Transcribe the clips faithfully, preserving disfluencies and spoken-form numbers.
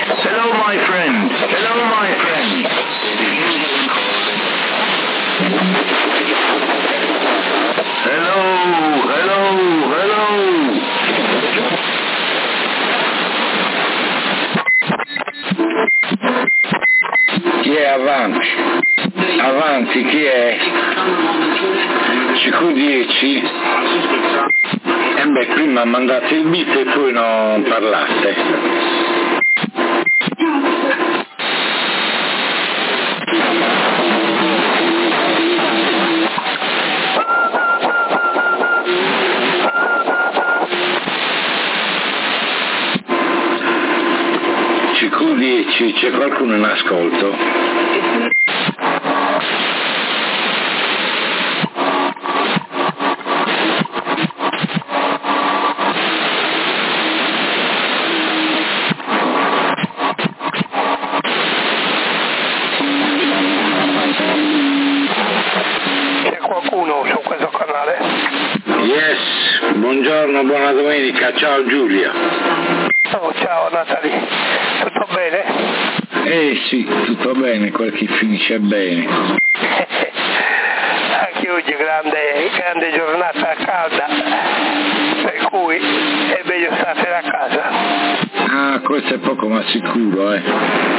Hello, my friend. Hello, my friend. Hello, hello, hello. Chi è avanti? Avanti, chi è? C Q dieci? E beh, prima mandate il beat e poi non parlate. C Q dieci, c'è qualcuno in ascolto? Buongiorno, buona domenica, ciao Giulia. Oh, ciao Natalie, tutto bene? Eh sì, tutto bene, quel che finisce bene. Anche oggi grande, grande giornata calda, per cui è meglio stare a casa. Ah, questo è poco ma sicuro, eh.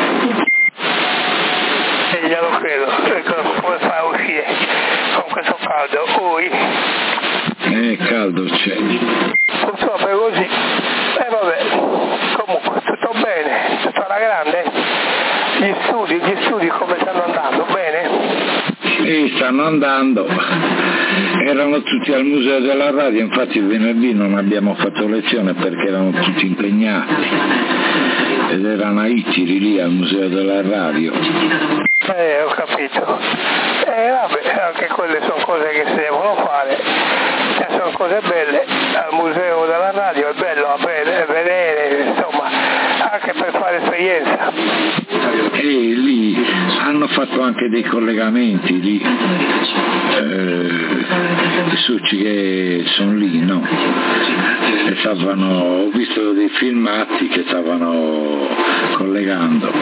E glielo credo, come fa a uscire con questo caldo? Poi Eh, caldo c'è. Purtroppo è così. E eh, vabbè, comunque tutto bene, tutto alla grande. Gli studi, gli studi come stanno andando? Bene? Sì, stanno andando. Erano tutti al museo della radio, infatti il venerdì non abbiamo fatto lezione perché erano tutti impegnati. Ed erano a Itiri lì al museo della radio. Eh, ho capito. Eh vabbè, anche quelle sono cose che si devono fare. Sono cose belle, al museo della radio è bello vedere, insomma, anche per fare esperienza. E lì hanno fatto anche dei collegamenti lì, eh, i succi che sono lì, no? E stavano, ho visto dei filmati che stavano collegando.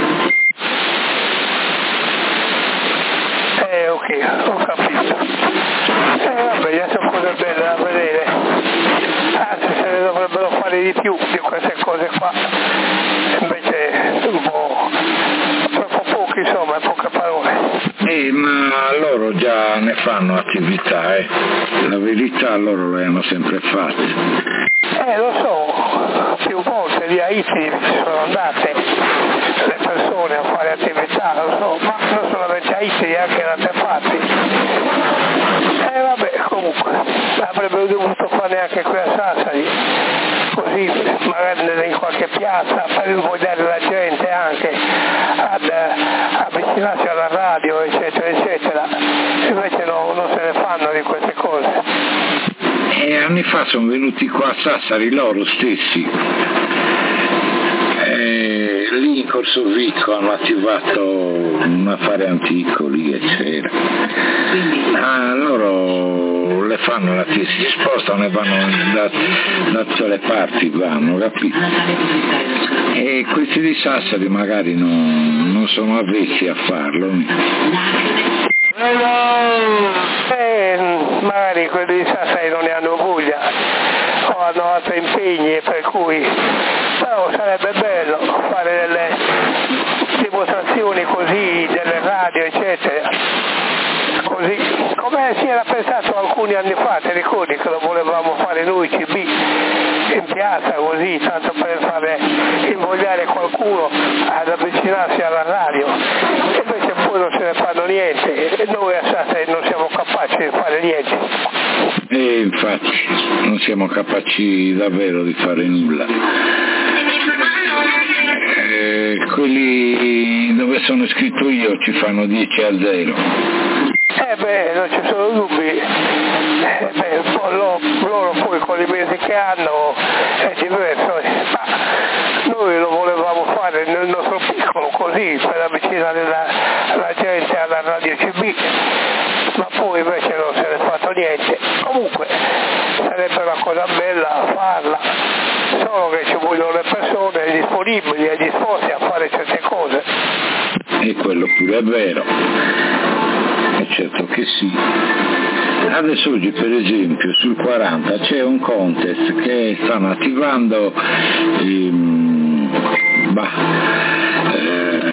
Eh ok, ho capito. Eh vabbè, sono cose belle da vedere. Anzi, se ne dovrebbero fare di più di queste cose qua. Invece un po' troppo pochi, insomma, poche parole. Eh, ma loro già ne fanno attività, eh. La verità loro le hanno sempre fatte. Eh, lo so, più volte di Haiti sono andate le persone a fare attività, lo so, ma non solamente a Haiti, anche in altre parti. Eh vabbè, comunque, avrebbero dovuto fare anche qui a Sassari, così magari in qualche piazza per invogliare la gente anche ad avvicinarsi alla radio, eccetera, eccetera. Invece no, non se ne fanno di queste cose. E anni fa sono venuti qua a Sassari loro stessi. E lì in Corso Vico hanno attivato un affare antico lì e c'era. Ah, loro le fanno, si spostano e vanno da, da tutte le parti, vanno, capito? E questi di Sassari magari non, non sono avvezzi a farlo. Eh, magari quelli di Sassari non ne hanno voglia o hanno altri impegni, per cui però sarebbe bello fare delle dimostrazioni così, delle radio eccetera, così come si era pensato alcuni anni fa, ti ricordi che lo volevamo fare noi C B in piazza così, tanto per fare invogliare qualcuno ad avvicinarsi alla radio, e invece poi non se ne fanno niente e noi a Sassari non siamo capaci di fare niente. E infatti non siamo capaci davvero di fare nulla. Eh, quelli dove sono iscritto io ci fanno dieci a zero. Eh beh, non ci sono dubbi. Eh beh, loro, loro poi con i mesi che hanno è diverso, ma noi lo volevamo fare nel nostro piccolo così per avvicinare la, la gente alla radio C B, ma poi invece non se ne è fatto niente. Comunque sarebbe una cosa bella farla, solo che ci vogliono le persone, gli disponibili e disposti a fare certe cose. E quello pure è vero, è certo che sì. Adesso oggi per esempio sul quaranta c'è un contest che stanno attivando ehm, bah, eh,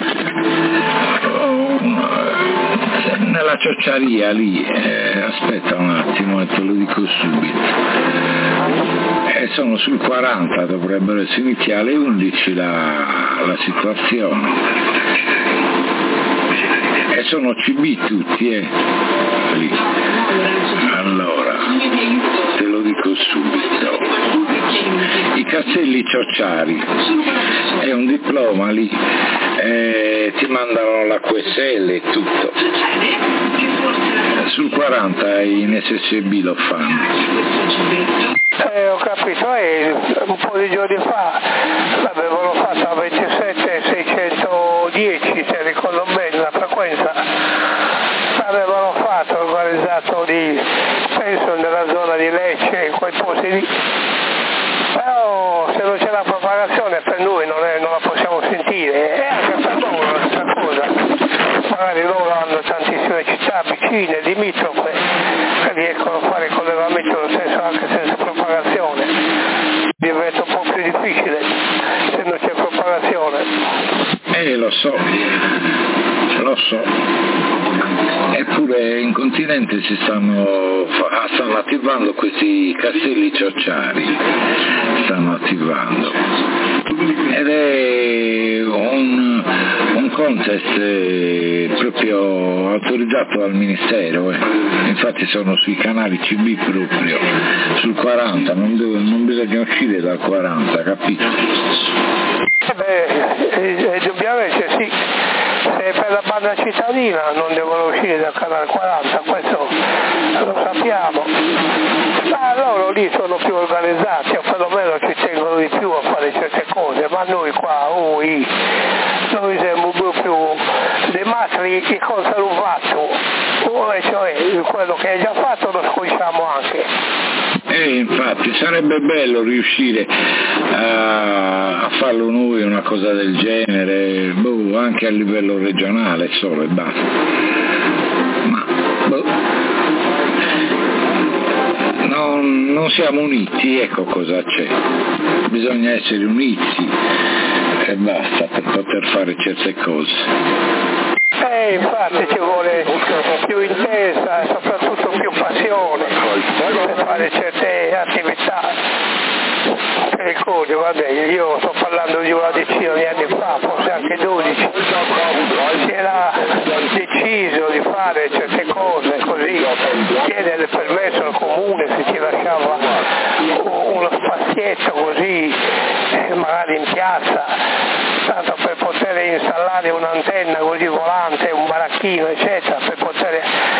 nella ciociaria lì, eh, aspetta un attimo e te lo dico subito, eh, sono sul quaranta, dovrebbero essere iniziare alle undici la, la situazione, e sono C B tutti, eh, lì. Allora, te lo dico subito, i Castelli Ciociari, è un diploma lì, eh, ti mandano la Q S L e tutto, sul quaranta in S S B lo fanno. Eh, ho capito, eh, un po' di giorni fa l'avevano fatta a ventisette seicentodieci, se ricordo bene la frequenza, l'avevano fatto, organizzato lì, penso nella zona di Lecce, in quei posti lì. Però se non c'è la propagazione per noi non, è, non la possiamo sentire, e anche per loro la stessa cosa. Magari loro hanno tantissime città vicine, limitrofe, che riescono a fare il collegamento lo stesso anche senza propagazione. Diventa un po' più difficile se non c'è propagazione. Eh, lo so, lo so. Eppure in continente si stanno, stanno attivando questi castelli ciociari, stanno attivando. Ed è un, un contest eh, proprio autorizzato dal Ministero, eh. Infatti sono sui canali C B proprio, sul quaranta, non, devo, non bisogna uscire dal quaranta, capito? Eh beh, eh, indubbiamente sì, se per la banda cittadina non devono uscire dal canale quaranta, questo lo sappiamo, ma loro lì sono più organizzati, o perlomeno ci tengono di più a fare certe cose, ma noi qua, ui, noi siamo proprio dei matri che cosa hanno fatto, cioè quello che hai già fatto lo sconciamo anche. E infatti sarebbe bello riuscire a, a farlo noi una cosa del genere, boh, anche a livello regionale solo e basta. Ma boh, non, non siamo uniti, ecco cosa c'è. Bisogna essere uniti e basta per poter fare certe cose. Eh, infatti ci vuole più intesa e soprattutto più passione per fare certe attività. Per il codio, vabbè, io sto parlando di una decina di anni fa, forse anche dodici, si era deciso di fare certe cose così, chiedere il permesso al comune se ci lasciava uno spazietto così, magari in piazza, tanto per poter installare un'antenna così volante, un baracchino eccetera, per poter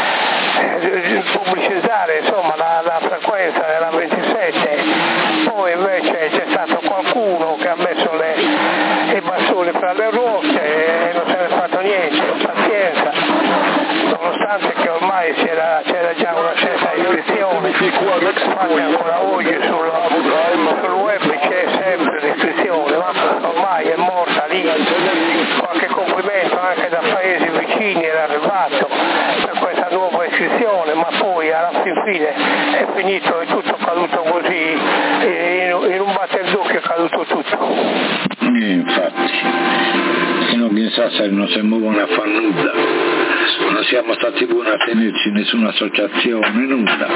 eh, pubblicizzare insomma la, la frequenza della ventisette. Poi invece c'è stato qualcuno che ha messo le, i bastoni fra le ruote e non se ne è fatto niente, pazienza, nonostante che ormai c'era, c'era già una certa iscrizione, infatti ancora oggi sul, sul web c'è sempre l'iscrizione, ma ormai è morta lì. Qualche complimento anche da paesi vicini era arrivato per questa nuova iscrizione, ma poi alla fin fine è finito, è tutto caduto così, in, in un batterducchio è caduto tutto. E infatti, e non chissà se non si muovono a far nulla, non siamo stati buoni a tenerci nessuna associazione, nulla.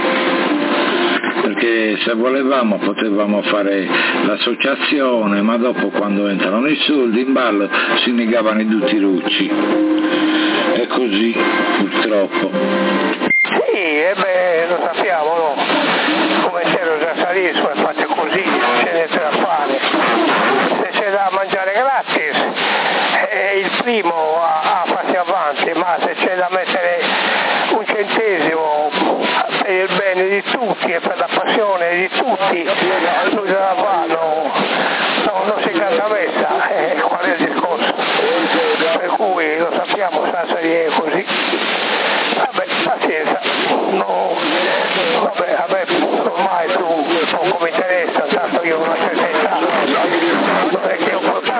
Perché se volevamo potevamo fare l'associazione, ma dopo quando entrano i soldi in ballo si negavano i tutti i rucci. È così, purtroppo. Sì, e beh, lo sappiamo, no? Come c'era già Salisco, è fatto così, c'è niente da fare. Se c'è da mangiare gratis, è il primo a, a farsi avanti, ma se c'è da mettere un centesimo per il bene di tutti e per la passione di tutti, lui se la fa, no, no, non si canta messa, eh, qual è il discorso? Per cui lo sappiamo, Sassari è così. Vabbè, pazienza, no, vabbè, a me ormai più poco mi interessa, tanto io ho una certa età, non è che ho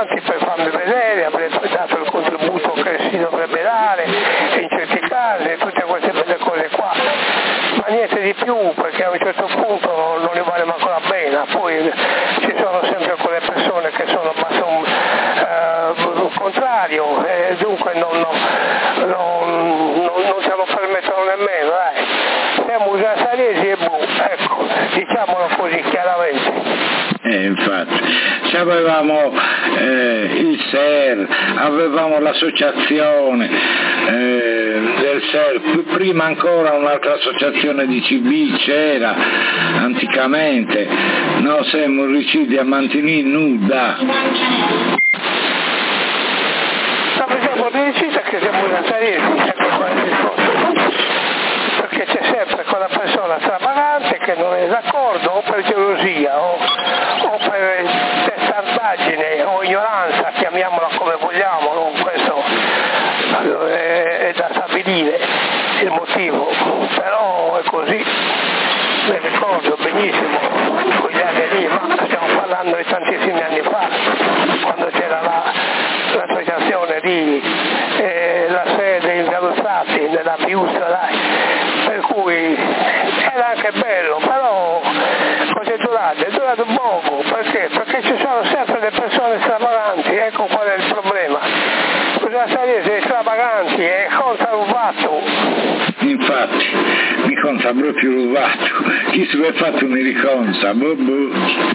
avanti per farmi vedere, avrebbe dato il contributo che si dovrebbe dare in certi casi, tutte queste belle cose qua, ma niente di più, perché a un certo punto non, non ne vale manco la pena. Poi ci sono sempre quelle persone che sono abbastanza eh, contrario e dunque non, non, non, non, non ce lo permettono nemmeno, dai. Siamo usasariesi e bu, ecco, diciamolo così chiaramente. Eh, infatti, se avevamo eh, il S E R, avevamo l'associazione eh, del S E R, prima ancora un'altra associazione di C B c'era anticamente, no, siamo riusciti a mantenere nuda. No, siamo riusciti che siamo usasariesi, ecco qua il discorso. Perché c'è sempre quella persona stravagante che non è d'accordo o per gelosia o, o per testardaggine o ignoranza, chiamiamola come vogliamo, non? Questo è, è da stabilire il motivo, però è così, mi ricordo benissimo quegli anni lì, ma stiamo parlando di tantissimi anni fa, quando c'era la, l'associazione lì, eh, la sede in Galuzzati, nella Piustra, dai. Per cui era anche bello, però così è durato, è durato poco, perché? Perché ci sono sempre le persone stravaganti, ecco qual è il problema. Bisogna salire stravaganti e conta rubato. Infatti, mi conta proprio rubato, chi si è fatto mi riconta, boh, boh.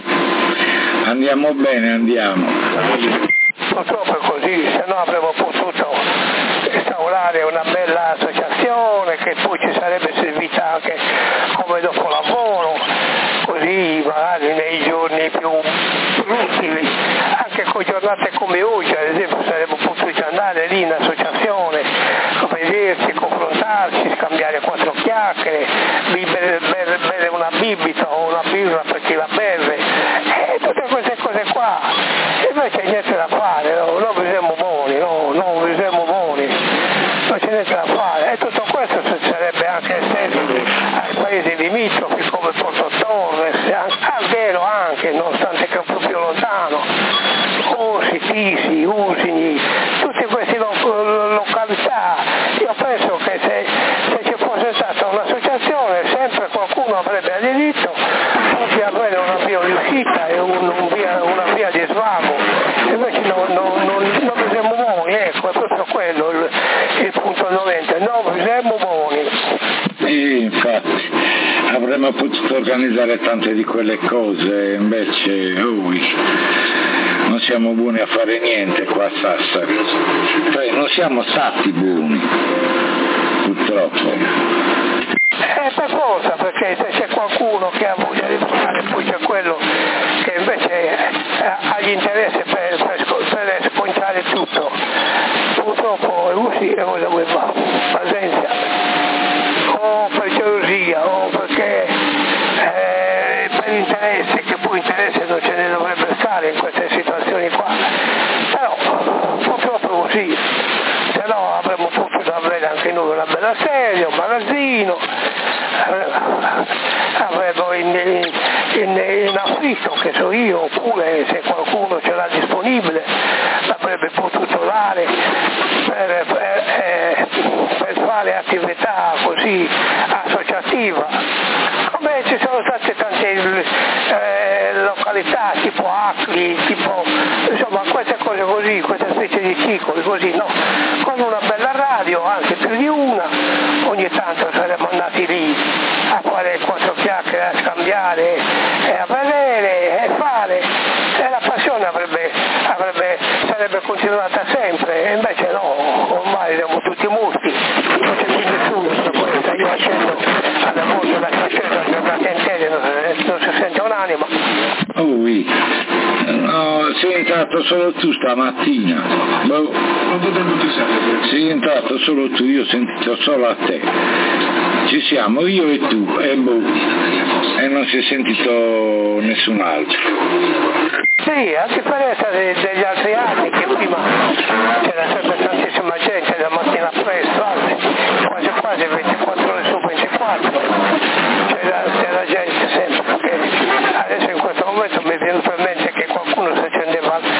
Andiamo bene, andiamo. Purtroppo è così, se no avremmo potuto instaurare una bella associazione che poi ci sarebbe servita anche come dopolavoro, così magari nei giorni più utili, anche con giornate come oggi, ad esempio saremmo potuti andare lì in associazione, vedersi, confrontarsi, scambiare quattro chiacchiere, bere, bere, bere una bibita o una birra per chi la beve, e tutte queste cose qua. E invece niente da fare, no? Noi siamo buoni, no? Noi siamo buoni, non c'è niente da fare. E tutto questo succederebbe anche ai paesi limitrofi come Porto Torres, Alghero anche, nonostante che è un po' più lontano, Orsi, Tisi, Usigni, tutte queste lo- località. Io penso che se, se ci fosse stata un'associazione sempre qualcuno avrebbe aderito, tutti avere una via di uscita e un, un via, una via di svago. Invece non, non, non, non siamo buoni, ecco, è proprio quello il, il punto novanta, non siamo buoni. E infatti avremmo potuto organizzare tante di quelle cose, invece oh, non siamo buoni a fare niente qua a Sassari, cioè non siamo stati buoni, purtroppo. Eh, per forza, perché se c'è qualcuno che ha voglia di fare, poi c'è quello che invece eh, ha gli interessi per, per, per sconciare tutto. Purtroppo è così, e cosa vuoi fare? Pazienza. O per gelosia, o perché eh, per interesse, che poi interesse non ce ne dovrebbe stare in queste situazioni qua. Però purtroppo è così. Se no avremmo potuto avere anche noi una bella serie, un magazzino, avevo in, in, in affitto, che so io, oppure se qualcuno ce l'ha disponibile l'avrebbe potuto dare per, per, eh, per fare attività così associativa. Come ci sono state tante eh, località tipo Acli, tipo insomma queste cose così, queste specie di cicli così, no? Con una bella radio, anche più di una, ogni tanto saremmo andati lì a fare quattro chiacchiere, a scambiare e a vedere e fare, e la passione avrebbe, avrebbe, sarebbe continuata sempre, e invece no, ormai siamo tutti muti, non c'è più nessuno, poi sta io facendo alla voce la caccetta giornata intera, non si sente un'anima. Oh, oui. No, sei entrato solo tu stamattina. Boh. Sei entrato solo tu, io ho sentito solo a te. Ci siamo io e tu, e boh. E non si è sentito nessun altro. Sì, a differenza de- degli altri anni, che prima c'era sempre tantissima gente la mattina presto, anzi, quasi quasi ventiquattro ore su ventiquattro, c'era, c'era gente sempre, perché adesso in questo momento mi è venuto in mente che qualcuno si accendeva la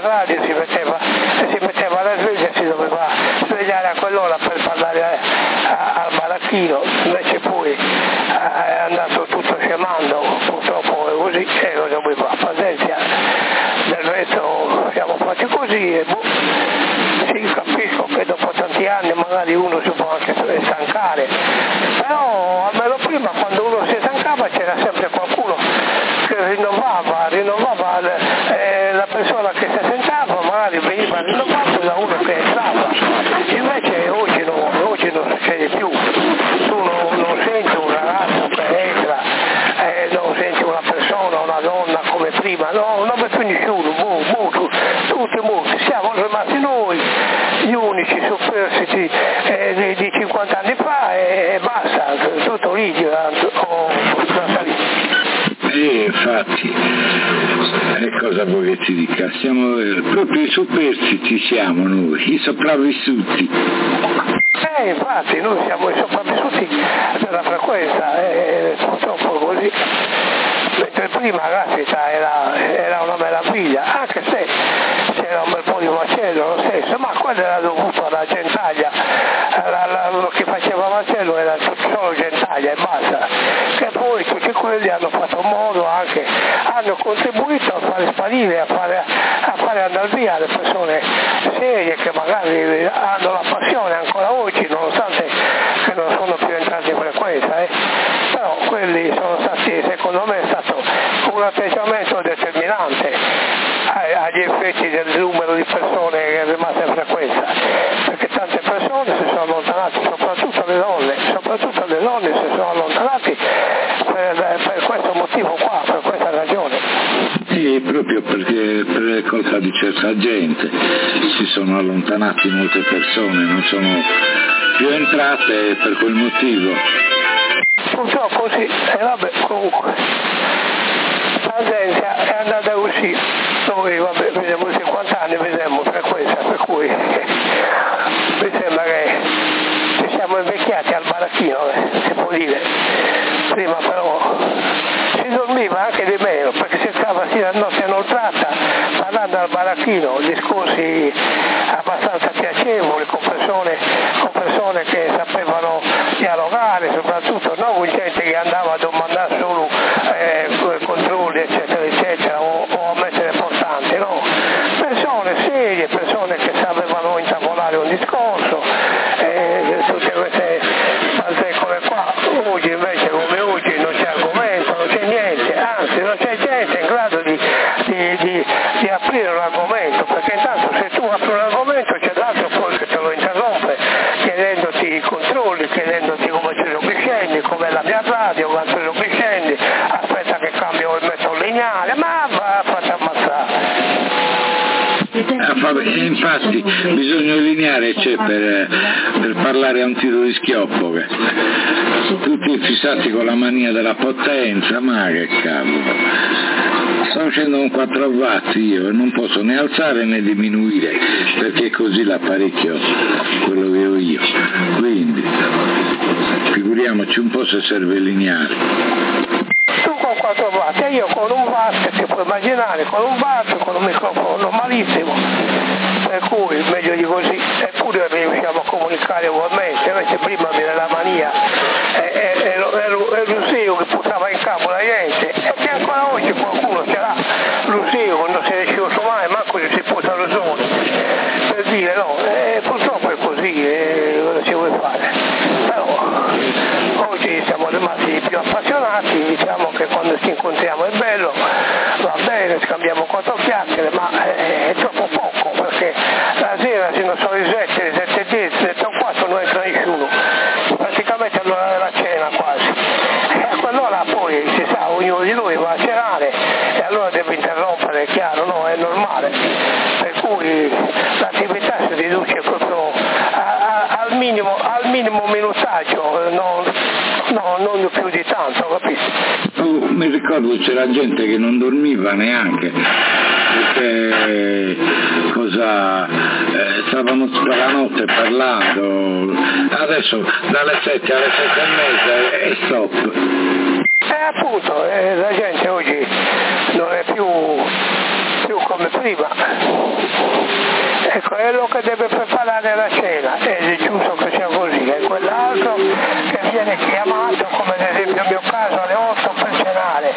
radio si metteva, si metteva alla sveglia, si doveva svegliare a quell'ora per parlare a, a, al baracchino, invece poi è andato tutto scemando, purtroppo è così, e cosa vuoi fare, pazienza, del resto siamo fatti così e boh, sì, capisco che dopo tanti anni magari uno si può anche stancare, però almeno prima quando uno si stancava c'era sempre qualcuno che rinnovava, rinnovava eh, la persona che si sentava, magari veniva rinnovato da uno che entrava, invece oggi, no, oggi non succede più, tu non, non senti un ragazzo che entra, eh, non senti una persona, una donna come prima, no, non è più nessuno, boh, boh, tutti molti, siamo rimasti noi, gli unici superstiti eh, di, di cinquanta anni fa e, e basta, tutto lì oh, eh, infatti, e cosa vuoi che ti dica? Siamo eh, proprio i superstiti, siamo noi, i sopravvissuti. Eh, infatti, noi siamo i sopravvissuti della frequenza, e eh, purtroppo così. Mentre prima, caspita, era, era una meraviglia, anche se c'era un bel po' di macello lo stesso, ma quello era dovuto alla gentaglia, la, la, che faceva macello era solo gentaglia e basta, che poi tutti quelli hanno fatto modo anche, hanno contribuito a fare sparire, a fare, a fare andare via le persone serie che magari hanno la passione ancora oggi, nonostante che non sono più entrati in frequenza, eh. Però quelli sono stati, secondo me, è stato un atteggiamento determinante agli effetti del numero di persone che è rimasto in frequenza, perché tante persone si sono allontanate, soprattutto le donne, soprattutto le donne si sono allontanate per, per questo motivo qua, per questa ragione. Sì, proprio perché per colpa di certa gente si sono allontanate molte persone, non sono più entrate per quel motivo. Purtroppo sì, e vabbè, comunque la gente è andata così, noi vabbè, vediamo cinquanta anni, vediamo frequenza, per cui mi sembra che ci siamo invecchiati al baracchino, eh, si può dire. Prima però si dormiva anche di meno, perché si stava sia a notte inoltrata, parlando al baracchino, discorsi abbastanza piacevoli, con persone, con persone che sapevano dialogare, soprattutto non con gente che andava a domandare solo eh, controlli, eccetera, eccetera, o, o a mettere portanti, no? Persone serie, persone che sapevano intavolare un discorso, eh, tutte queste cose come qua. Oggi invece, come oggi, non c'è argomento, non c'è niente, anzi non c'è gente in grado di, di, di, di aprire un argomento, perché intanto se tu apri un argomento c'è l'altro poi che te lo interrompe, chiedendoti i controlli, chiedendoti come ci scendi, com'è la mia radio, quanto ci scendi, aspetta che cambio il metto lineare, ma va, fate ammazzare. Infatti bisogno lineare c'è per, per parlare a un tiro di schioppo, che tutti fissati con la mania della potenza, ma che cavolo, sto facendo un quattro watt io e non posso né alzare né diminuire, perché così l'apparecchio quello che ho io, quindi figuriamoci un po' se serve lineare. Tu con quattro watt e io con un watt, che puoi immaginare, con un watt, con un microfono normalissimo, per cui meglio di così, eppure riusciamo a comunicare ugualmente, invece prima viene la mania e, e, e, lo, e, lo, e Rusio che portava in capo la gente, e che ancora oggi qualcuno ce l'ha, Rusio quando si è riuscito mai, manco si porta lo zone, per dire no, e purtroppo è così, e cosa ci vuoi fare, però oggi siamo rimasti più appassionati, diciamo che quando ci incontriamo è bello, va bene, scambiamo quattro chiacchiere, ma è, è troppo poco, perché la sera se non sono le sette, le sette e dieci, le sette e quattro non entra nessuno, praticamente all'ora della cena quasi, e a quell'ora poi si sa, ognuno di noi va a cenare e allora deve interrompere, è chiaro, no? È normale, per cui l'attività si riduce proprio a, a, al, minimo, al minimo minutaggio, non, no, non più di tanto, capisci? Oh, mi ricordo c'era gente che non dormiva neanche, perché cosa eh, stavano tutta la notte parlando, adesso dalle sette alle sette e mezza e stop. Eh appunto, eh, la gente oggi non è più più come prima. È quello che deve preparare la cena, ed è giusto che sia così, è quell'altro che viene chiamato, come ad esempio nel mio caso, alle otto per cenare.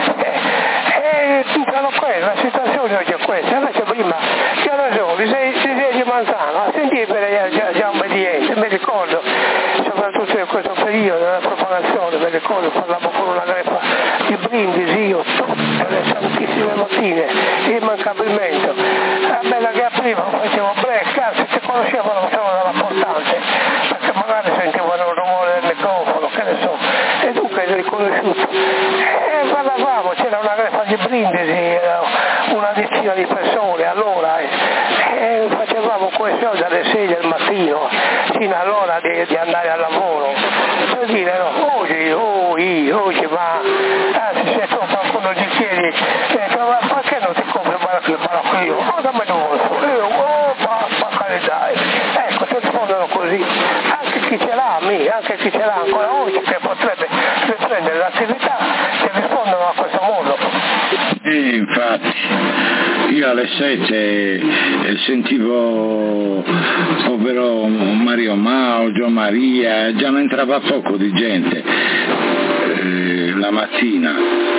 E sono quelle, la situazione oggi è questa, invece prima c'ha ragione, si siede Manzano, a sentire per già, già obbediente, mi ricordo, soprattutto in questo periodo della propagazione, mi ricordo, parlavo con una greffa di Brindisi, io tutte le santissime mattine, immancabilmente, la bella che prima facevo break, anzi se conoscevano solo dalla portante, perché magari sentivano il rumore del microfono, che ne so, e dunque è riconosciuto. E parlavamo, c'era una greffa di Brindisi, una decina di persone allora, e, e facevamo questo dalle sei del mattino fino all'ora di, di andare al lavoro, per dire no, oggi, oggi, oggi, ma anzi se tu qualcuno gli chiedi, eh, ma perché non ti compri il baracchio, il baracchio? Oh, dammi l'orso, io, oh, ma, ma carità, ecco, ti rispondono così, anche chi ce l'ha, me, anche chi ce l'ha ancora oggi, che potrebbe riprendere l'attività, ti rispondono a questo modo. E infatti, io alle sette sentivo povero Mario Mao, Gio Maria, già non entrava poco di gente eh, la mattina.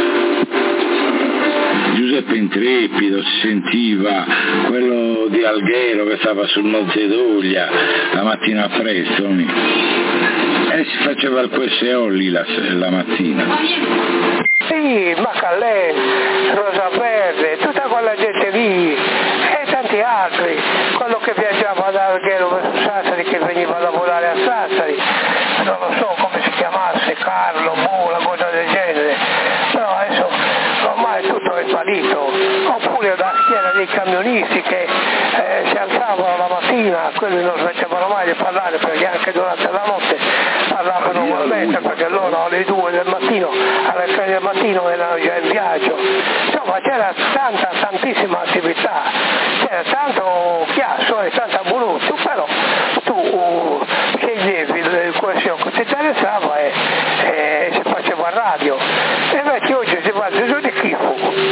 Giuseppe Intrepido si sentiva, quello di Alghero che stava sul Monte d'Oglia la mattina presto, e si faceva il Q S O lì la, la mattina. Sì, Maccalè, Rosa Verde, tutta quella gente lì e tanti altri, quello che viaggiava da Alghero verso Sassari, che veniva a lavorare a Sassari, non lo so come si chiamasse, Carlo, Boh, una cosa del genere, però adesso ormai tutto è sparito, oppure da schiera dei camionisti che eh, si alzavano la mattina, quelli non smettevano mai di parlare perché anche durante la notte parlavano ugualmente, perché loro alle due del mattino, alle tre del mattino erano già in viaggio, insomma c'era tanta, tantissima attività, c'era tanto chiasso e tanta brutto, però tu uh, sceglievi il questo che ti interessava e, e si faceva radio, e invece oggi si fa giù di schifo.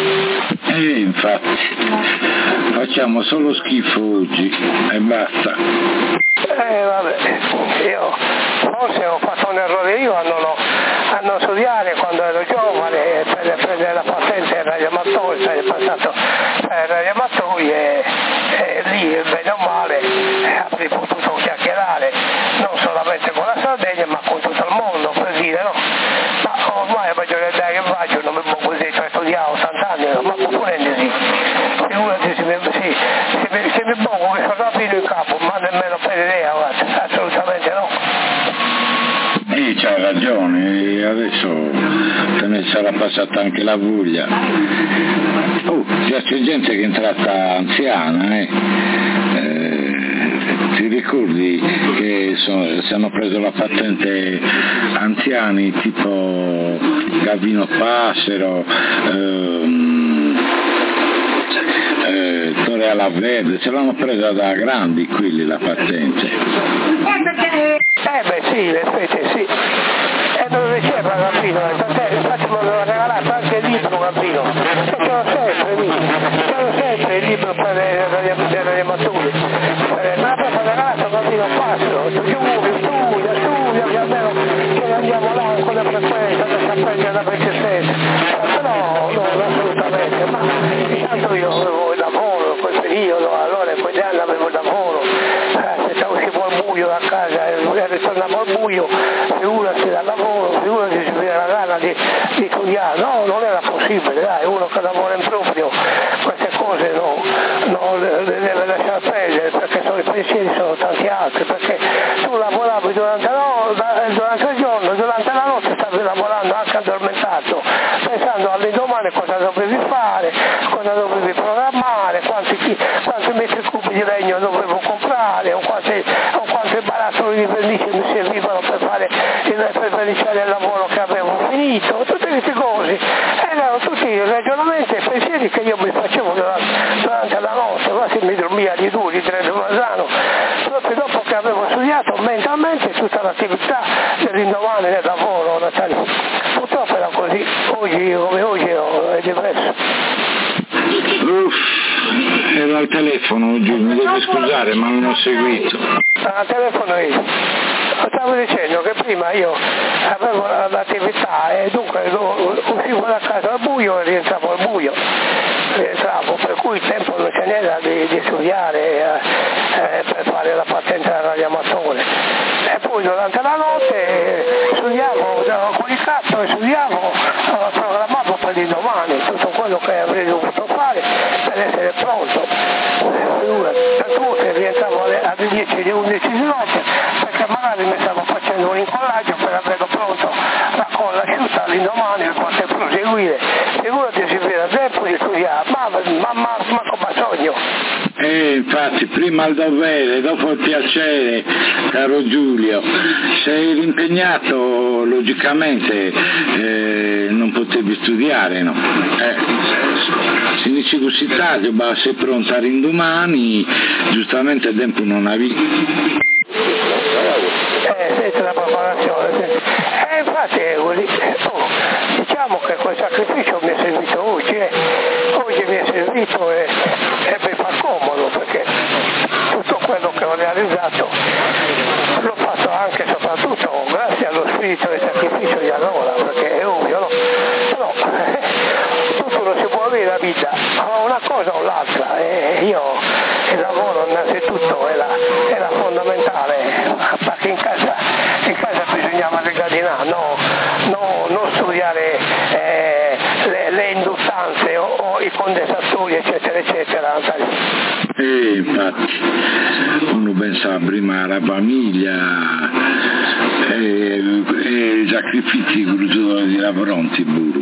E infatti facciamo solo schifo oggi e basta. Eh vabbè, io forse ho fatto un errore io a non, a non studiare quando ero giovane per prendere la patente ai radioamatori, sarei passato ai radioamatori e, e lì bene o male avrei potuto chiacchierare non solamente con la Sardegna ma con tutto il mondo, per dire no, ma ormai la maggiore età che faccio non mi può così, cioè studiavo ottanta anni, ma può prendersi, figurati se mi, sì, se mi, se mi pongo che sono rapito in capo, ma nemmeno per idea, guarda, assolutamente no. E c'hai ragione, adesso te ne sarà passata anche la voglia. Oh, già c'è gente che è entrata anziana, eh. eh ti ricordi che sono, si hanno preso la patente anziani tipo Gavino Passero, ehm, eh, Torre alla Verde, se l'hanno presa da grandi quelli la patente. Eh beh sì, in effetti sì. E me lo diceva Gambino, infatti me lo regalato anche il libro Gambino, e ce l'ho sempre lì, ce l'ho sempre il libro per le radioamatori. Ma poi mi ha regalato Gambino Passero, tu giuri, studia, studia, che almeno ce ne andiamo là con le frequenze, adesso a prendere la ventisette. Però no, assolutamente, ma intanto io avevo il lavoro in quel periodo, allora in quegli anni avevo il lavoro, eh, se uscivo al buio da casa e ritornavo al buio, figurati dal lavoro, figurati se aveva la gana di, di studiare, no, non era possibile, dai, uno che lavora in proprio, queste cose no, no, le, le deve lasciare perdere, perché sono i pensieri sono tanti altri, perché tu lavoravi durante, no, durante il giorno, durante la notte stavi lavorando anche addormentato, pensando all'indomani cosa dovevi fare, cosa dovevi programmare, quanti, quanti metri cubi di legno dovevo comprare, o quanti, o quanti barattoli di vernice mi servivano per fare il, per verniciare il lavoro che avevo finito, tutte queste cose erano tutti ragionamenti e pensieri che io mi facevo durante, durante la notte, quasi mi dormia di due, di tre, di Mazzano, proprio dopo che avevo studiato mentalmente tutta l'attività dell'indomani del lavoro, Natalia. Purtroppo era così, oggi come oggi è diverso. Uff, ero al telefono oggi, mi devi scusare ma non ho seguito. Ah, telefono io. Stavo dicendo che prima io avevo l'attività e dunque uscivo da casa al buio e rientravo al buio. Rientravo, per cui il tempo non ce n'era di, di studiare eh, per fare la patente da radioamatore. E poi durante la notte studiavo con il cazzo e studiavo, eh, programmavo per il domani tutto quello che avrei dovuto fare per essere pronto. Tante volte rientravo alle, alle dieci alle undici di notte perché magari mi stavo facendo un incollaggio per averlo pronto la colla asciutta all'indomani per poter proseguire. Figurati se era tempo di studiare, ma, ma, ma, ma come sogno. Eh, infatti, prima il dovere, dopo il piacere, caro Giulio. Se eri impegnato, logicamente eh, non potevi studiare, no? Eh, se inizi così tardi, ma sei pronta l'indomani, giustamente il tempo non avevi. Eh, senza la preparazione. E eh, infatti è così. Oh, diciamo che quel sacrificio mi è servito oggi, eh. Oggi mi è servito e, e mi fa comodo perché tutto quello che ho realizzato l'ho fatto anche e soprattutto grazie allo spirito del sacrificio di allora, perché è ovvio, no? Però eh, tutto non si può avere la vita, ma una cosa o l'altra, e io il lavoro innanzitutto era, era fondamentale, perché in casa, in casa bisognava regalinare, no, no, non studiare eh, le, le induttanze o, o i condensatori eccetera eccetera. E infatti uno pensa prima alla famiglia e, e i sacrifici che di là pronti pure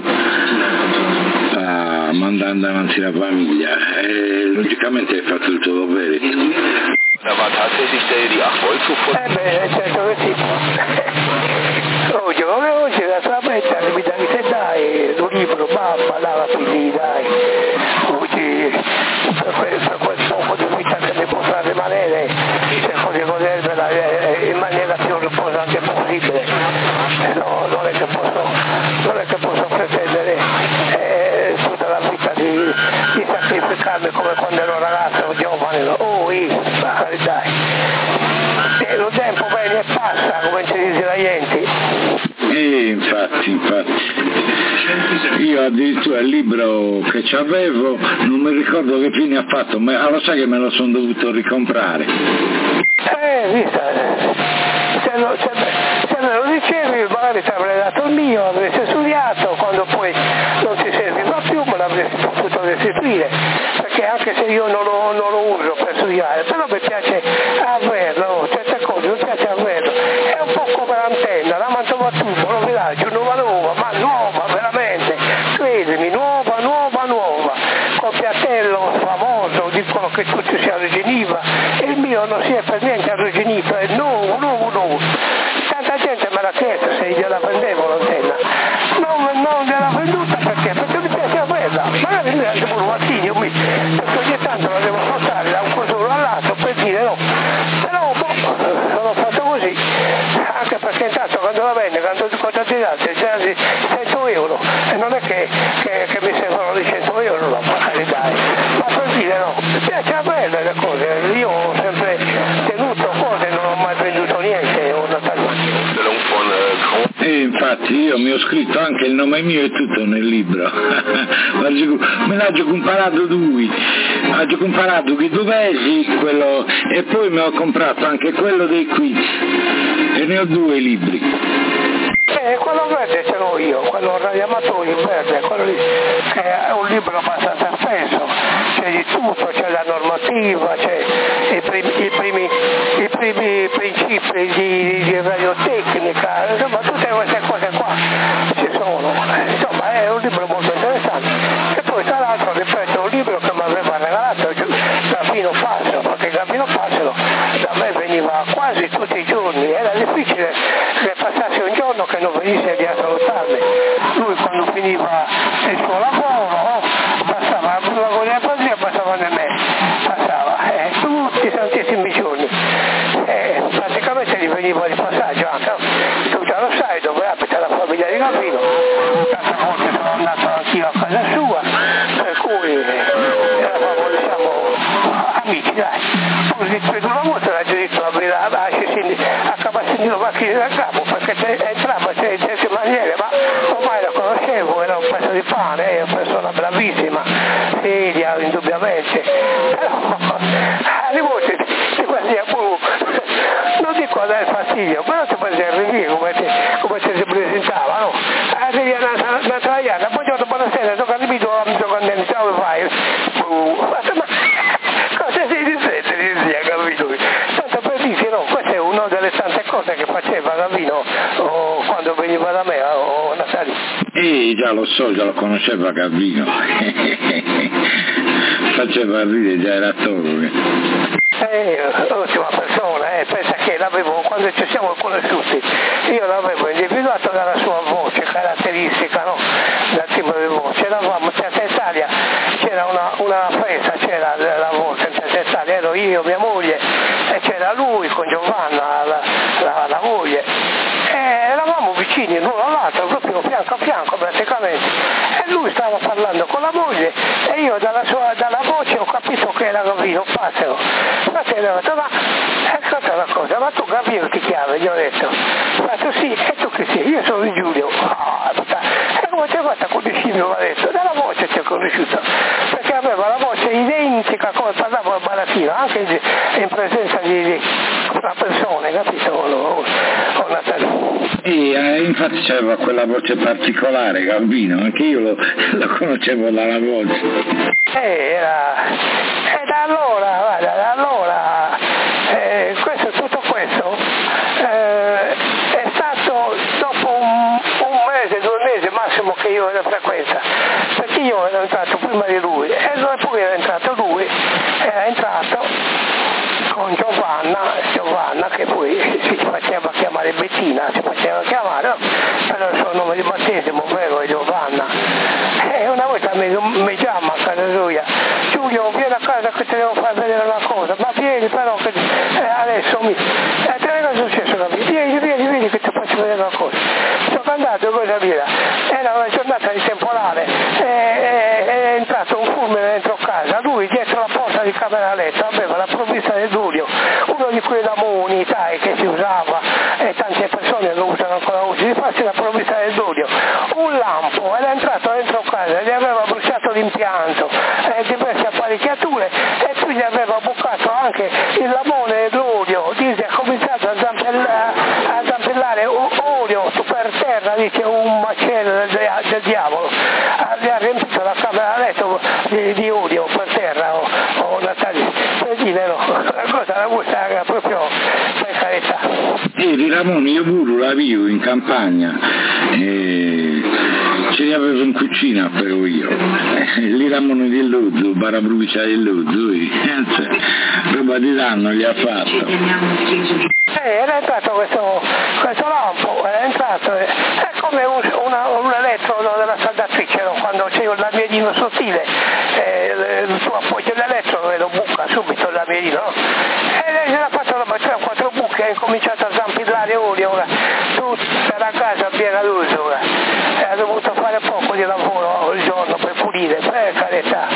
ah, mandando avanti la famiglia e logicamente hai fatto il tuo dovere. Da war tatsächlich der, die acht Volt Zug. Eh beh, certo che sì. Oggi, come oggi, la sua metta mi dai te dai, un libro, mamma, lava figli, dai. Oggi, per quel, per quel poco di vita che mi potrà rimanere, cerco di godermela in maniera più riposante possibile. No, non è che posso, non è che posso pretendere eh, tutta la vita di, di sacrificarmi come quando ero ragazzo, giovane. Oh, io, dai. E lo tempo viene e passa, come ci dice la gente. E infatti, infatti, io addirittura il libro che c'avevo non mi ricordo che fine ha fatto, ma lo sai che me lo sono dovuto ricomprare. Eh, vista, se, lo, se, se me lo dicevi magari ti avrei dato il mio, avresti studiato, quando poi non ti serviva più me l'avresti potuto restituire, perché anche se io non lo, non lo uso per studiare, però mi piace averlo, certe cose mi piace averlo, è un po' come l'antenna, la mangiavo a tubo, lo villaggio, nuova nuova, ma nuova veramente, credimi, nuova, nuova, nuova, col piattello famoso, dicono che tutti si arruginiva, e il mio non si è per niente arrugginito, è nuovo, nuovo, nuovo. Tanta gente me l'ha chiesto se gliela vendevo l'antenna, non, non gliela venduta perché? Perché mi piace averla, magari mi anche pure un attiglio, perché ogni tanto la devo portare da un cosolo all'altro per dire no, però boh, sono fatto così, anche perché intanto quando la vende, quando cosa ti dà, cento euro, e non è che, che, che mi servono di cento euro, no, magari dai, ma per dire no, mi piace averle le cose, io ho sempre tenuto cose, non ho mai venduto niente, ho notato. E infatti io mi ho scritto anche il nome mio e tutto nel libro. Me l'ho comparato due, ho comparato i dovesi quello, e poi mi ho comprato anche quello dei quiz e ne ho due libri. Eh, quello verde ce l'ho io, quello radioamatore verde, quello lì, che è un libro abbastanza spesso, c'è di tutto, c'è la normativa, c'è i primi, i primi, i primi principi di, di radiotecnica, insomma tutte queste cose qua ci sono, insomma è un libro molto interessante. E poi tra l'altro, ripeto, un libro che mi aveva regalato Gabino Passero, perché Gabino Passero da me veniva quasi tutti i giorni, era difficile che passasse un giorno che non venisse lì a salutarmi. Lui quando finiva il suo lavoro passava la Golia Patria, passava da me, passava eh, tutti i santissimi giorni, eh, praticamente gli veniva di passaggio anche, tu già lo sai dove abita la famiglia di Gabino, tante volte sono andato anch'io a casa sua, per cui dai. Poi ripeto una volta l'ha detto la verità, acaba sentendo macchine da capo perché entrava in certe maniere, ma ormai la conoscevo, era un pezzo di pane, è una persona bravissima, seria indubbiamente, però alle volte ti faceva pure, non dico a dare fastidio, però ti faceva ridere come ti, come ti si presentava, no? Arrivi una traiana, poi giorno buonasera, tocca il video, mi sto contento, ciao, fai? Ma cosa si dissette, dizia, capito? Tanto per dire, no, questa è una delle tante cose che faceva Gavino oh, quando veniva da me, oh, Natale. Eh, già lo so, già lo conosceva Gavino. Faceva ridere, già era attore. Eh, ottima persona, eh, pensa che l'avevo, quando ci siamo conosciuti, io l'avevo individuato dalla sua voce caratteristica, no? Dal tipo di voce. Eravamo in Piazza Italia, c'era una, una festa, c'era la voce in Piazza Italia, ero io, mia moglie, e c'era lui con Giovanna, la, la, la moglie. E eravamo vicini l'uno all'altro, proprio fianco a fianco praticamente. E lui stava parlando con la moglie e io dalla, sua, dalla voce ho capito che era Gavino, fatelo. Fratello, ho detto, ma ascolta una cosa, ma tu Gavino ti chiami? Gli ho detto, ho detto sì, e tu che sei? Io sono Giulio. Oh, e come ti hai fatto a conoscere? Mi ha detto, dalla voce ti ho conosciuto, perché aveva la voce identica come parlava Barattino, anche in, in presenza di, di una persona, capito? O, o Natale. E eh, infatti c'aveva quella voce particolare, Gavino, anche io lo, lo conoscevo dalla voce. Eh, era, e da allora, guarda, da allora, eh, questo, tutto questo eh, è stato dopo un, un mese, due mesi massimo che io ero in frequenza, perché io ero entrato prima di lui e poi era entrato lui, era entrato con Giovanna, Giovanna che poi si faceva chiamare Bettina, si faceva chiamare, no? Però il suo nome di battesimo vero è Giovanna. E una volta mi, mi chiama a casa sua, Giulio vieni a casa che ti devo far vedere una cosa, ma vieni però che eh, adesso mi... Eh, te ne è successo, capito? Vieni, vieni, vieni che ti faccio vedere una cosa. Sono andato, cosa via? Era una giornata di temporale, e, e, è entrato un fulmine dentro casa, lui dietro la porta di camera a letto aveva la provvista del Giulio, uno di quei lamoni, sai, che si usava e tante persone lo usano ancora oggi, di farsi la provvista del Giulio, un lampo, ed è entrato dentro casa, gli aveva bruciato l'impianto, eh, diverse apparecchiature e poi gli aveva bucato anche il lamone del Giulio, dice, ha cominciato a zampellare, a zampellare olio per terra, dice un macello del, del diavolo, gli ha riempito la camera a letto di, di olio per terra, o, o Natale, per dire no, la cosa la gusta proprio per carità. E di Ramone io pure la vivo in campagna, e ce li avevo in cucina però io, li Ramone del Lozzo, Barabrucia del Lozzo, e roba di danno gli ha fatto. Eh, era entrato questo, questo lampo, è entrato, è come un, una, un elettrodo della saldatrice, no? Quando c'è il lamiedino sottile, eh, il tuo appoggio l'elettro e lo buca subito il lamiedino, no? E lei se l'ha fatto la tre o quattro buche e ha incominciato a zampillare olio, ora, tutta la casa piena d'uso, ora. E ha dovuto fare poco di lavoro al giorno per pulire, per carità.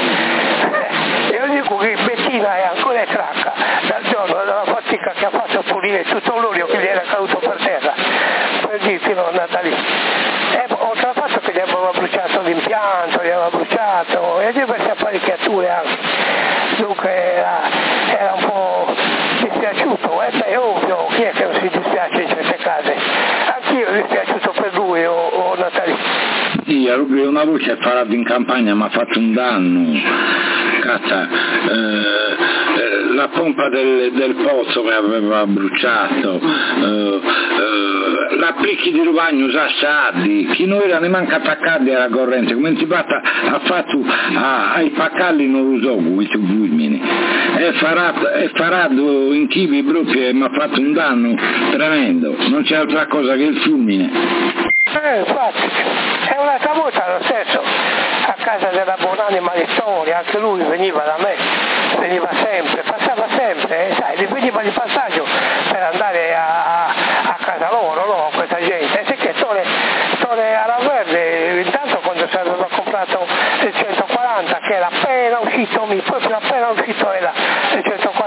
E io dico che Bettina è ancora tracca dal giorno della fatica che ha fatto a pulire tutto l'olio che gli era caduto per terra, per dirti no, Natale. E oltre al fatto che gli aveva bruciato l'impianto, gli aveva bruciato e diverse apparecchiature anche. Dunque era, era un po' dispiaciuto, e beh, ovvio, chi è che non si dispiace in certe case? Anch'io mi dispiaciuto per lui o, o Natale. Sì, una voce parlato in campagna mi ha fatto un danno, cazzo, eh, la pompa del, del pozzo mi aveva bruciato, eh, eh, la picchi di rubagno usassati, chi non era ne manca attaccati alla corrente, come ti batta ha fatto a, ai paccalli non lo so, questo fulmine, e farà, e farà in chibi proprio e mi ha fatto un danno tremendo, non c'è altra cosa che il fulmine. Eh, infatti, è un'altra volta lo stesso, a casa della buonanima di Tori, anche lui veniva da me, veniva sempre, passava sempre, eh, sai, gli veniva di passaggio per andare a, a casa loro, no, questa gente, e sicché Tore, Tore alla Verde, intanto quando si aveva comprato il centoquaranta, che era appena uscito, mi proprio appena uscito era il centoquaranta,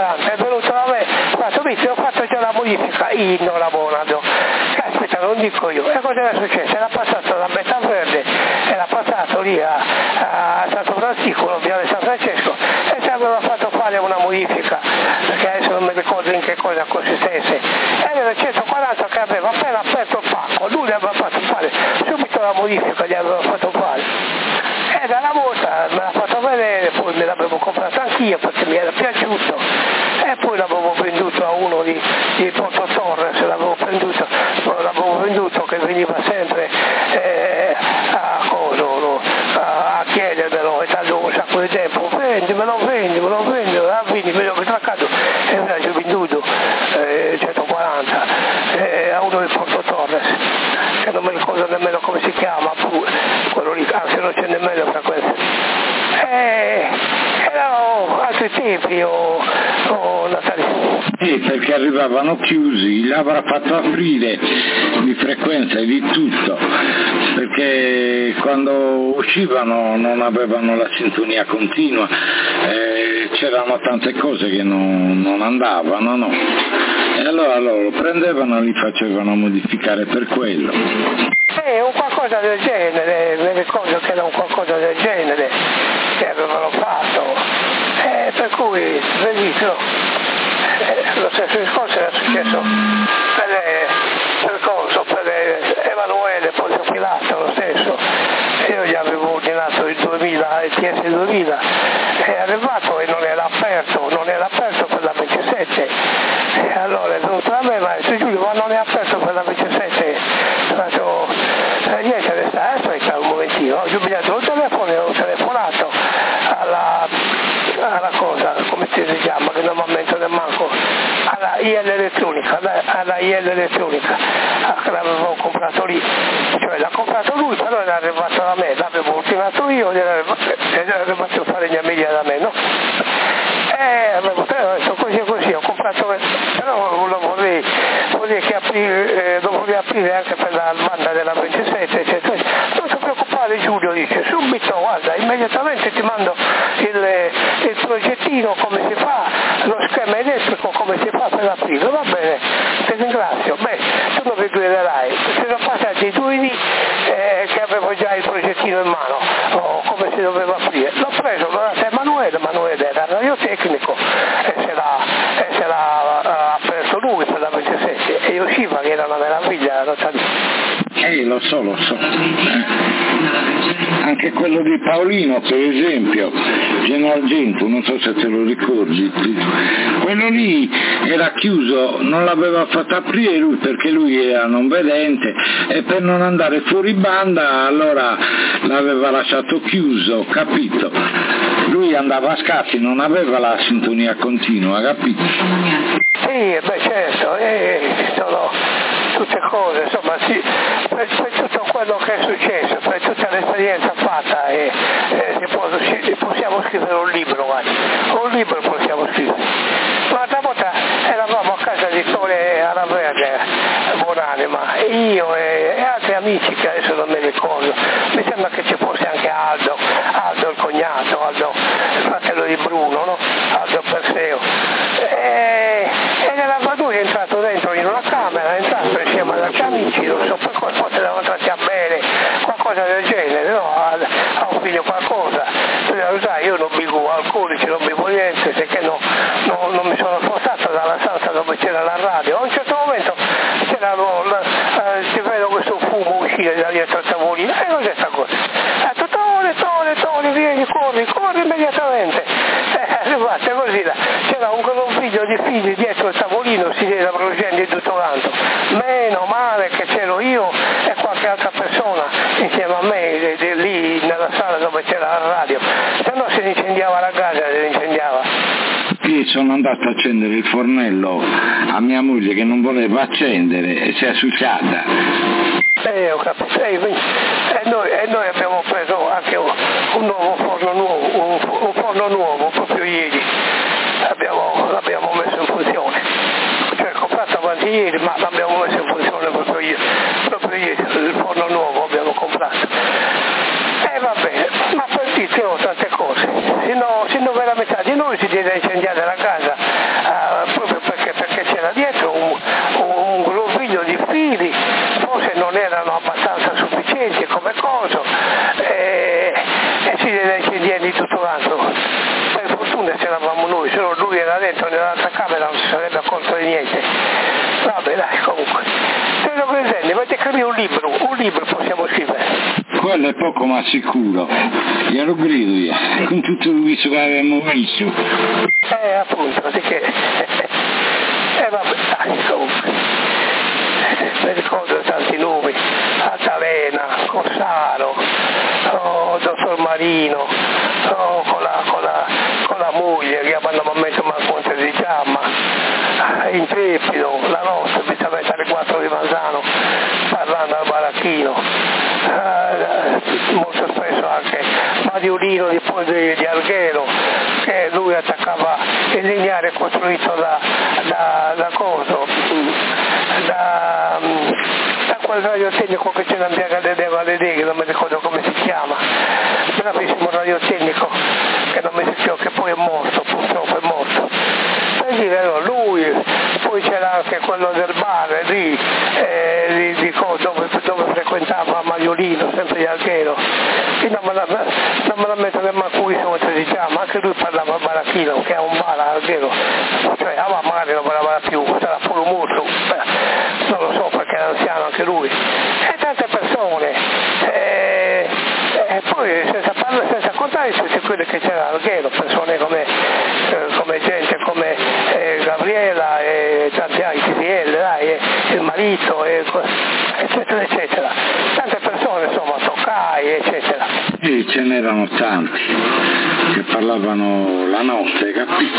Capisci? Ho fatto già la modifica, io non l'abbonado. Caspita, non dico io. E cosa era successo? Era passato da Metà Verde, era passato lì a, a Santo Francisco, via di San Francesco, e ci aveva fatto fare una modifica, perché adesso non mi ricordo in che cosa consistesse. Era il centoquaranta che aveva appena aperto il pacco, lui gli aveva fatto fare subito la modifica, gli aveva fatto fare. E dalla volta me l'ha fatto vedere, poi me l'avevo comprato anch'io perché mi era piaciuto, e poi l'avevo venduto a uno di, di Porto Torres, l'avevo venduto, l'avevo venduto che veniva sempre eh, a, coso, a, a chiedermelo, e tanto un sacco di tempo, vendimelo, vendimelo, vendimelo, ah, quindi me l'ho ritraccato e me l'ho venduto eh, centoquaranta eh, a uno di Porto Torres, che non mi ricordo nemmeno come si chiama, pure, quello lì, anzi non c'è nemmeno frequenza. Eh, erano altri tempi, oh, oh Natale. Sì, perché arrivavano chiusi, l'avrà fatto aprire di frequenza e di tutto, perché quando uscivano non avevano la sintonia continua, eh, c'erano tante cose che non, non andavano, no? E allora loro prendevano e li facevano modificare per quello. Eh, un qualcosa del genere, mi ricordo che era un qualcosa del genere che avevano fatto, eh, per cui, vedi, no, eh, lo stesso discorso era successo per, eh, per Corso, per eh, Emanuele Ponzio Pilato, lo stesso. Io gli avevo ordinato il duemila, il T S duemila, è arrivato e non era aperto, non era aperto per la ventisette. E allora è venuto da me, ma dice Giulio, ma non è aperto per la ventisette? Faccio, eh, niente, adesso aspetta un momentino, ho giubilato il telefono e ho telefonato alla, alla cosa, come si chiama, che non mi ammento del manco, alla I L elettronica, alla, alla I L elettronica, che l'avevo comprato lì, cioè l'ha comprato lui, però era arrivato da me, l'avevo ordinato io ed era arrivato a fare gli amici da me, no? Eh, avevo detto così e così, ho comprato, però lo vorrei, vorrei che aprire, eh, lo vorrei aprire anche per la banda della ventisette, eccetera. Non ti preoccupare Giulio, dice, subito, guarda, immediatamente ti mando il, il progettino, come si fa, lo schema elettrico, come si fa per aprire, va bene, ti ringrazio, beh, tu lo richiederai, ci sono passati due anni eh, che avevo già il progettino in mano, oh, come si doveva aprire, l'ho preso, l'ho dato a Emanuele, Emanuele era radiotecnico e se l'ha, e se l'ha uh, aperto lui per la ventisette e usciva che era una meraviglia la Rotalì. Eh, lo so, lo so. Anche quello di Paolino, per esempio, Geno Argento, non so se te lo ricordi, quello lì era chiuso, non l'aveva fatto aprire lui perché lui era non vedente e per non andare fuori banda allora l'aveva lasciato chiuso, capito? Lui andava a scatti, non aveva la sintonia continua, capito? Sì, beh certo, eh, sono tutte cose, insomma, sì, per, per tutto quello che è successo, per tutta l'esperienza fatta, eh, eh, si può, si, possiamo scrivere un libro, guarda, un libro possiamo scrivere. L'altra volta eravamo a casa di Tore Araverde, buonanima, io e, e altri amici che adesso non mi ricordo, mi sembra che ci fosse anche Aldo, Aldo il cognato, Aldo il fratello di Bruno, no? Aldo Perseo. E, ed era lui è entrato dentro in una camera, è entrato insieme ad altri amici, non so per quale forse erano entrati a bere, qualcosa del genere, no? A, a un figlio qualcosa. Sai, io non bevo alcolici, non bevo niente, perché no, no, non mi sono spostato dalla stanza dove c'era la radio. A un certo momento c'era lo, la, eh, si vedo questo fumo uscire da dietro il tavolino, e cos'è sta cosa? Ha detto Tore, Tore, Tore, vieni, corri, corri immediatamente. Eh, arrivate così là, c'era un, un figlio di figli dietro il tavolino, si stava producendo tutto quanto. Meno male che c'ero io e qualche altra persona insieme a me de, de, lì nella sala dove c'era la radio, se no si incendiava la casa, si incendiava. Io sono andato a accendere il fornello a mia moglie che non voleva accendere e si è asciugata. Eh, ho capito. Eh, e, noi, e noi abbiamo preso anche un, un nuovo forno nuovo, un, un forno nuovo proprio ieri. Abbiamo, l'abbiamo messo in funzione. Cioè comprato avanti ieri, ma l'abbiamo messo in funzione proprio ieri. Proprio ieri, il forno nuovo abbiamo comprato. E eh, va bene, ma per dirti ho tante cose. Se no, se no veramente di noi si deve incendiare la casa, uh, proprio perché, perché c'era licenze, come cosa, e, e si deve incendiare di tutto l'altro. Per fortuna c'eravamo noi, solo lui era dentro nell'altra camera, non si sarebbe accorto di niente. Vabbè dai, comunque. Se lo presenti, avete capito un libro, un libro possiamo scrivere. Quello è poco ma sicuro, glielo grido io, con tutto il viso che avevamo visto. Eh appunto, perché... Eh vabbè, dai, comunque. Mi ricordo tanti nomi, Altalena, Corsaro, oh, Dottor Marino, oh, con, la, con, la, con la moglie che abbiamo messo a Monte di Giamma, Intrepido, la notte, specialmente alle quattro di Manzano, parlando al baracchino, eh, molto spesso anche Mariolino di, di, di Alghero, che lui attaccava il lineare costruito da, da, da coso, da, da quel radiotecnico che c'è in Piazza de Deva de che non mi ricordo come si chiama, bravissimo radiotecnico che non mi si chiama, che poi è morto, purtroppo è morto. Per dire, allora, lui, poi c'era anche quello del bar lì, eh, lì di, dove, dove frequentava Mariolino, sempre di Alghero, che non me la, non me la metto nemmeno qui come si chiama, anche lui parlava al baracchino, che è un bar a Alghero, cioè ah, magari non parlava più, sarà pure morto, eh, non lo so perché era anziano anche lui, e tante persone, eh, e poi senza, parlare, senza contare tutte quelle che c'era a Alghero, persone come, eh, come gente come eh, Gabriela e tanti altri, Tiziel, dai, e il marito, e, eccetera, eccetera. Tante persone, insomma, Toccai, eccetera. E ce n'erano tanti che parlavano la notte, capito?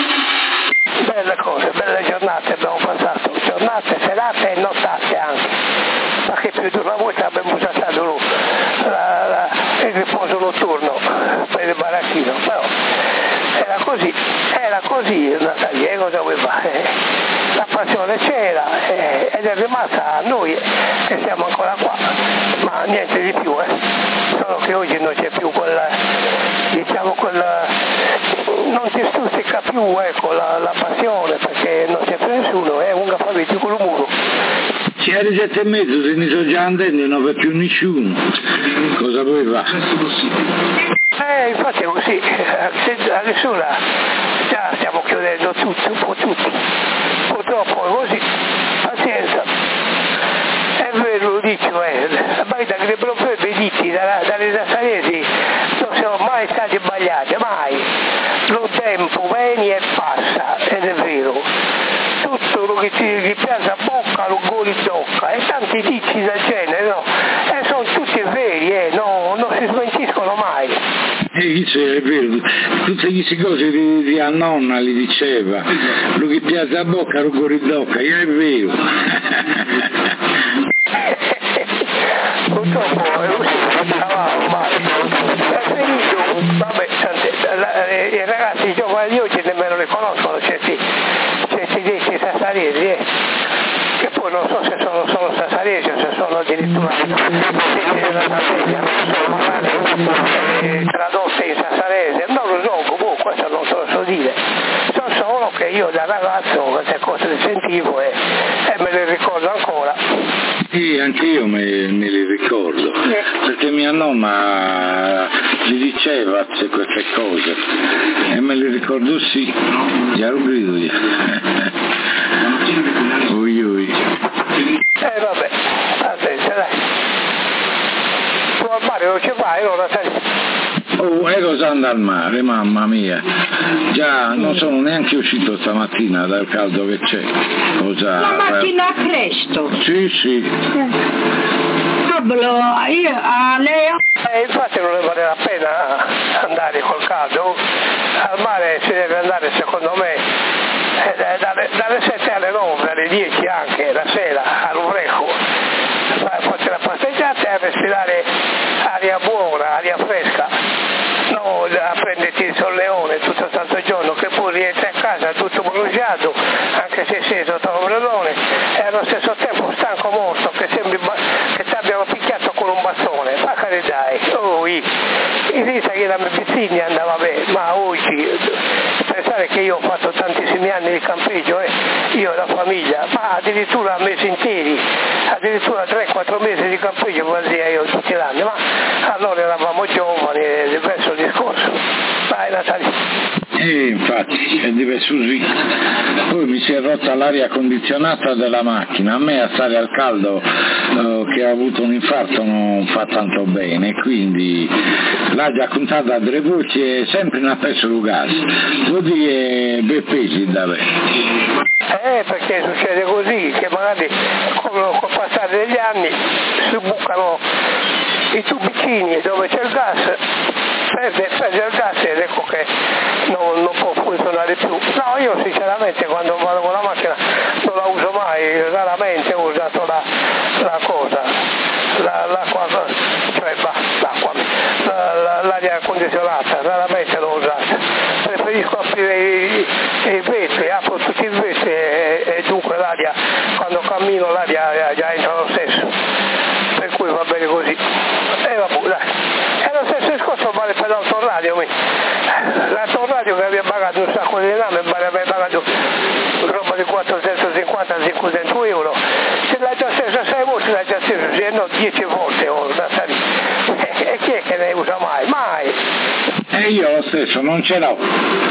Belle cose, belle giornate abbiamo passato, giornate, serate e nottate anche, perché più di una volta abbiamo usato la, la, il riposo notturno per il baracchino, però era così, era così Natalia, cosa vuoi fare? La passione c'era eh, ed è rimasta a noi che siamo ancora qua, ma niente di più, eh. Solo che oggi non c'è più quella, diciamo quella, non si stuzzica più ecco, la, la passione perché non c'è più nessuno, è un gaffaviti con il muro. Se alle sette e mezzo se ne sono già andando e non va più nessuno, cosa vuoi fare? Eh, infatti è così, adesso là, già stiamo chiudendo tutti, un po' tutti, purtroppo è così, pazienza, è vero, lo dico, eh, ma che le problemi dici dalle Sassaresi non siamo mai stati sbagliati, mai, lo tempo viene e passa, ed è vero, tutto lo che ti, ti piace a bocca lo goli d'occa, e tanti dici del genere, no, e sono tutti veri, eh, no, non si smentiscono mai. E è vero, tutte queste cose di, di a nonna li diceva, lo che piace a bocca lo cuore d'occa, è vero. Purtroppo è così, eravamo male. È finito, vabbè, i ragazzi giovani di oggi nemmeno le conoscono certi, certi dei sassaresi, eh. Che poi non so se sono solo sassaresi o se sono addirittura della Sardegna, sono magari eh, tradotte in sassarese, non lo so, comunque questo non te lo so dire, so solo che io da ragazzo queste cose le sentivo e, e me le ricordo ancora. Sì, anche io me, me le ricordo, eh. Perché mia nonna gli diceva queste cose e me le ricordo sì, glielo grido io. Ui ui. Eh vabbè, adesso dai. Tu al mare non ci vai, allora sai. Oh, ero andando al mare, mamma mia. Già non sono neanche uscito stamattina dal caldo che c'è. Cosa? La mattina presto? Sì, sì. Pablo, io a lei... Eh, infatti non ne vale la pena andare col caldo. Al mare si deve andare secondo me eh, dalle, dalle sette alle nove, alle dieci anche, la sera, all'Uvreco. Fate la passeggiata e respirare aria buona, aria fresca. No, a prenderti il solleone tutto il santo giorno, che poi rientri a casa tutto bruciato, anche se sei sotto l'ombrellone, e allo stesso tempo stanco morto, che sembri che ti abbiano picchiato con un bastone, ma carità, oh, i risa che la mia pizzina andava bene, ma oggi, pensate pensare che io ho fatto tantissimi anni di campeggio, eh, io e la famiglia, ma addirittura mesi interi, addirittura tre quattro mesi di campeggio quasi io tutti gli anni, ma allora eravamo giovani, è diverso il discorso. Vai Natalia. E infatti è diverso così. Poi mi si è rotta l'aria condizionata della macchina, a me a stare al caldo eh, che ho avuto un infarto non fa tanto bene, quindi l'aria contata a tre voci è sempre una pezzo di gas, vuol dire bei pesi da me. Eh, perché succede così, che magari con il passare degli anni si bucano i tubicini dove c'è il gas, perde, perde il gas ed ecco che non, non può funzionare più. No, io sinceramente quando vado con la macchina non la uso mai, raramente ho usato la, la cosa, la, l'acqua, cioè bah, l'acqua, la, la, l'aria condizionata, raramente l'ho usata. Preferisco aprire i, i vetri, apro tutti i vetri e, e dunque l'aria, quando cammino l'aria già entra lo stesso, per cui va bene così. E vabbè, dai. E lo stesso discorso vale per l'autoradio. L'autoradio che abbiamo pagato un sacco di denaro, abbiamo pagato roba di quattrocentocinquanta cinquecento euro. Se l'ha già stesso sei volte, l'ha già stesso, se no dieci volte oh, da salire. E chi è che ne usa mai? Mai! E io lo stesso non ce l'ho,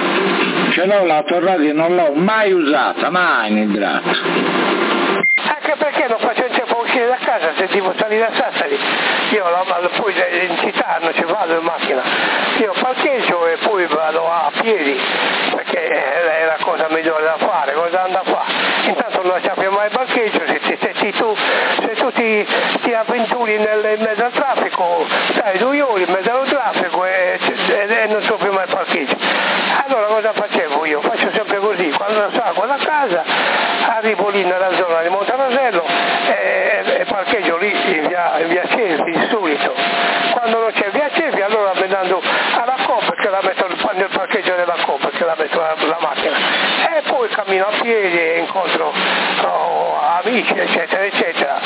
ce l'ho l'autoradio, non l'ho mai usata, mai nel idrato. Anche perché non faccio in tempo a uscire da casa se devo salire a Sassari. Io la, poi in città non ci vado in macchina, io parcheggio e poi vado a piedi perché è la cosa migliore da fare, cosa anda a fare? Intanto non c'è mai il parcheggio, se, se, se, tu, se tu ti, ti avventuri nel, in mezzo al traffico, stai due ore in mezzo al traffico e, e, e non so più mai il parcheggio. Allora cosa facevo io? Faccio sempre così, quando salgo da casa arrivo lì nella zona di Montanasello e, e, e parcheggio lì in via, in via Cervi di solito. Quando non c'è via Cervi allora mi andando alla Coop che la metto nel parcheggio della Coop che la metto la, la macchina e poi cammino a piedi e incontro oh, amici eccetera eccetera.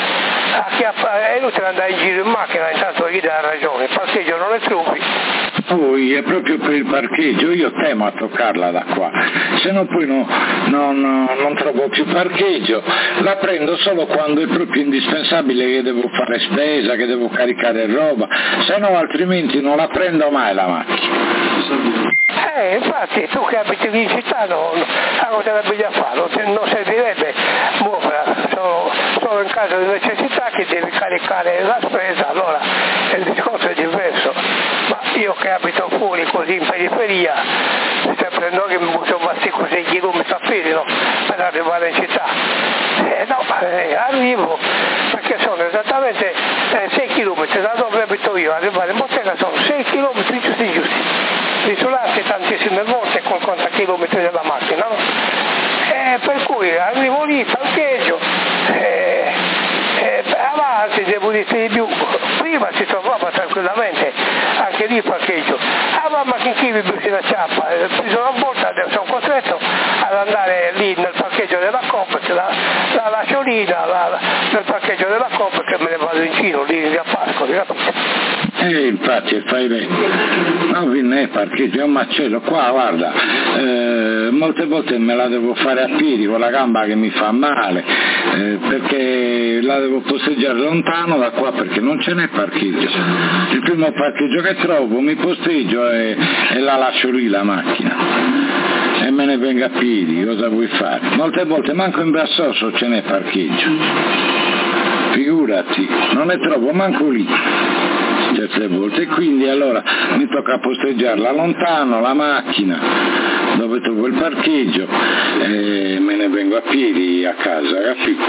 È inutile andare in giro in macchina, intanto gli dà ragione, il parcheggio non è trufi. Poi è proprio per il parcheggio, io temo a toccarla da qua, se no poi no, no, no, non trovo più parcheggio, la prendo solo quando è proprio indispensabile che devo fare spesa, che devo caricare roba, se no altrimenti non la prendo mai la macchina. Eh, infatti tu che abiti in città non, non te la bisogna fare, non, non servirebbe muoverla, solo, solo in caso di necessità che devi caricare la spesa, allora il discorso è diverso. Ma io che abito fuori così in periferia, se prendo che mi butto bastico sei chilometri a piedi no, per arrivare in città. Eh, no, eh, arrivo, perché sono esattamente eh, sei chilometri da dove abito io, arrivare in bottega sono sei chilometri giusti giusti. Risultati tantissime volte con conta chilometri della macchina, no? Eh, per cui arrivo lì, parcheggio, eh, eh, avanti devo dire di più, prima si trovava tranquillamente, anche lì parcheggio, ah mamma che chi mi si la ciappa, ho preso una volta, adesso sono costretto ad andare lì nel parcheggio della Coop, che la, la lascio lì la, la, nel parcheggio della Coop che me ne vado in giro, lì in via Pascoli, capito? Eh, infatti fai bene, ma non è parcheggio, è un macello, qua guarda, eh, molte volte me la devo fare a piedi con la gamba che mi fa male, eh, perché la devo posteggiare lontano da qua perché non ce n'è parcheggio, il primo parcheggio che trovo mi posteggio e, e la lascio lì la macchina e me ne vengo a piedi, cosa vuoi fare? Molte volte manco in Bassosso ce n'è parcheggio, figurati, non ne trovo manco lì certe volte, e quindi allora mi tocca posteggiarla lontano la macchina dove trovo il parcheggio e me ne vengo a piedi a casa, capito?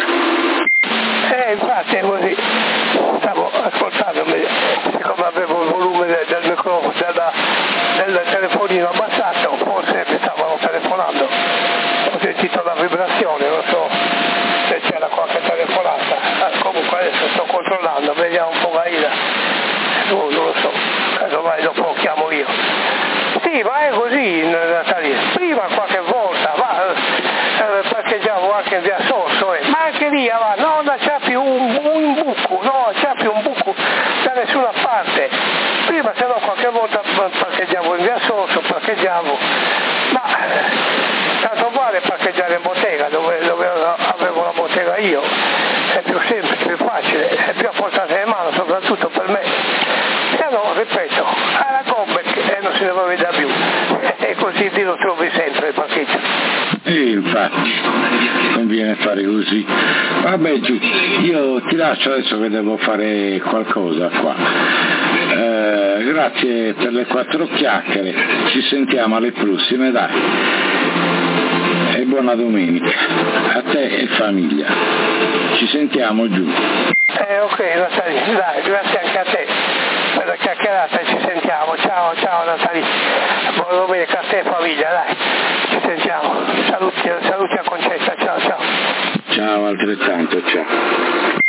Eh, infatti è così, stavo ascoltando, siccome avevo il volume del, del microfono, della, del telefonino abbassato, forse mi stavano telefonando, ho sentito la vibrazione, non so se c'era qualche telefonata, ah, comunque adesso sto controllando, vediamo un po' Gaida. Non lo so, casomai dopo lo chiamo io. Sì, ma è così Natalia. Prima qualche volta va, eh, parcheggiavo anche in via Sorso, eh. Ma anche lì va, no, non c'è più un, un buco, no, c'è più un buco da nessuna parte. Prima se no qualche volta parcheggiavo in via Sorso, parcheggiavo, ma andare in bottega dove, dove avevo la bottega io, è più semplice, più facile, è più a portata di mano soprattutto per me. E allora, ripeto, alla Gobek e non si deve vedere più, e così ti lo trovi sempre il parcheggio. E infatti conviene fare così. Vabbè Giù, io ti lascio adesso che devo fare qualcosa qua. Eh, grazie per le quattro chiacchiere, ci sentiamo alle prossime, dai, e buona domenica a te e famiglia, ci sentiamo Giù. Eh ok Natalia, dai, grazie anche a te per la chiacchierata, ci sentiamo, ciao ciao Natalia, buona domenica a te e famiglia, dai, ci sentiamo, saluti, saluti a Concetta, ciao ciao. Ciao, altrettanto, ciao.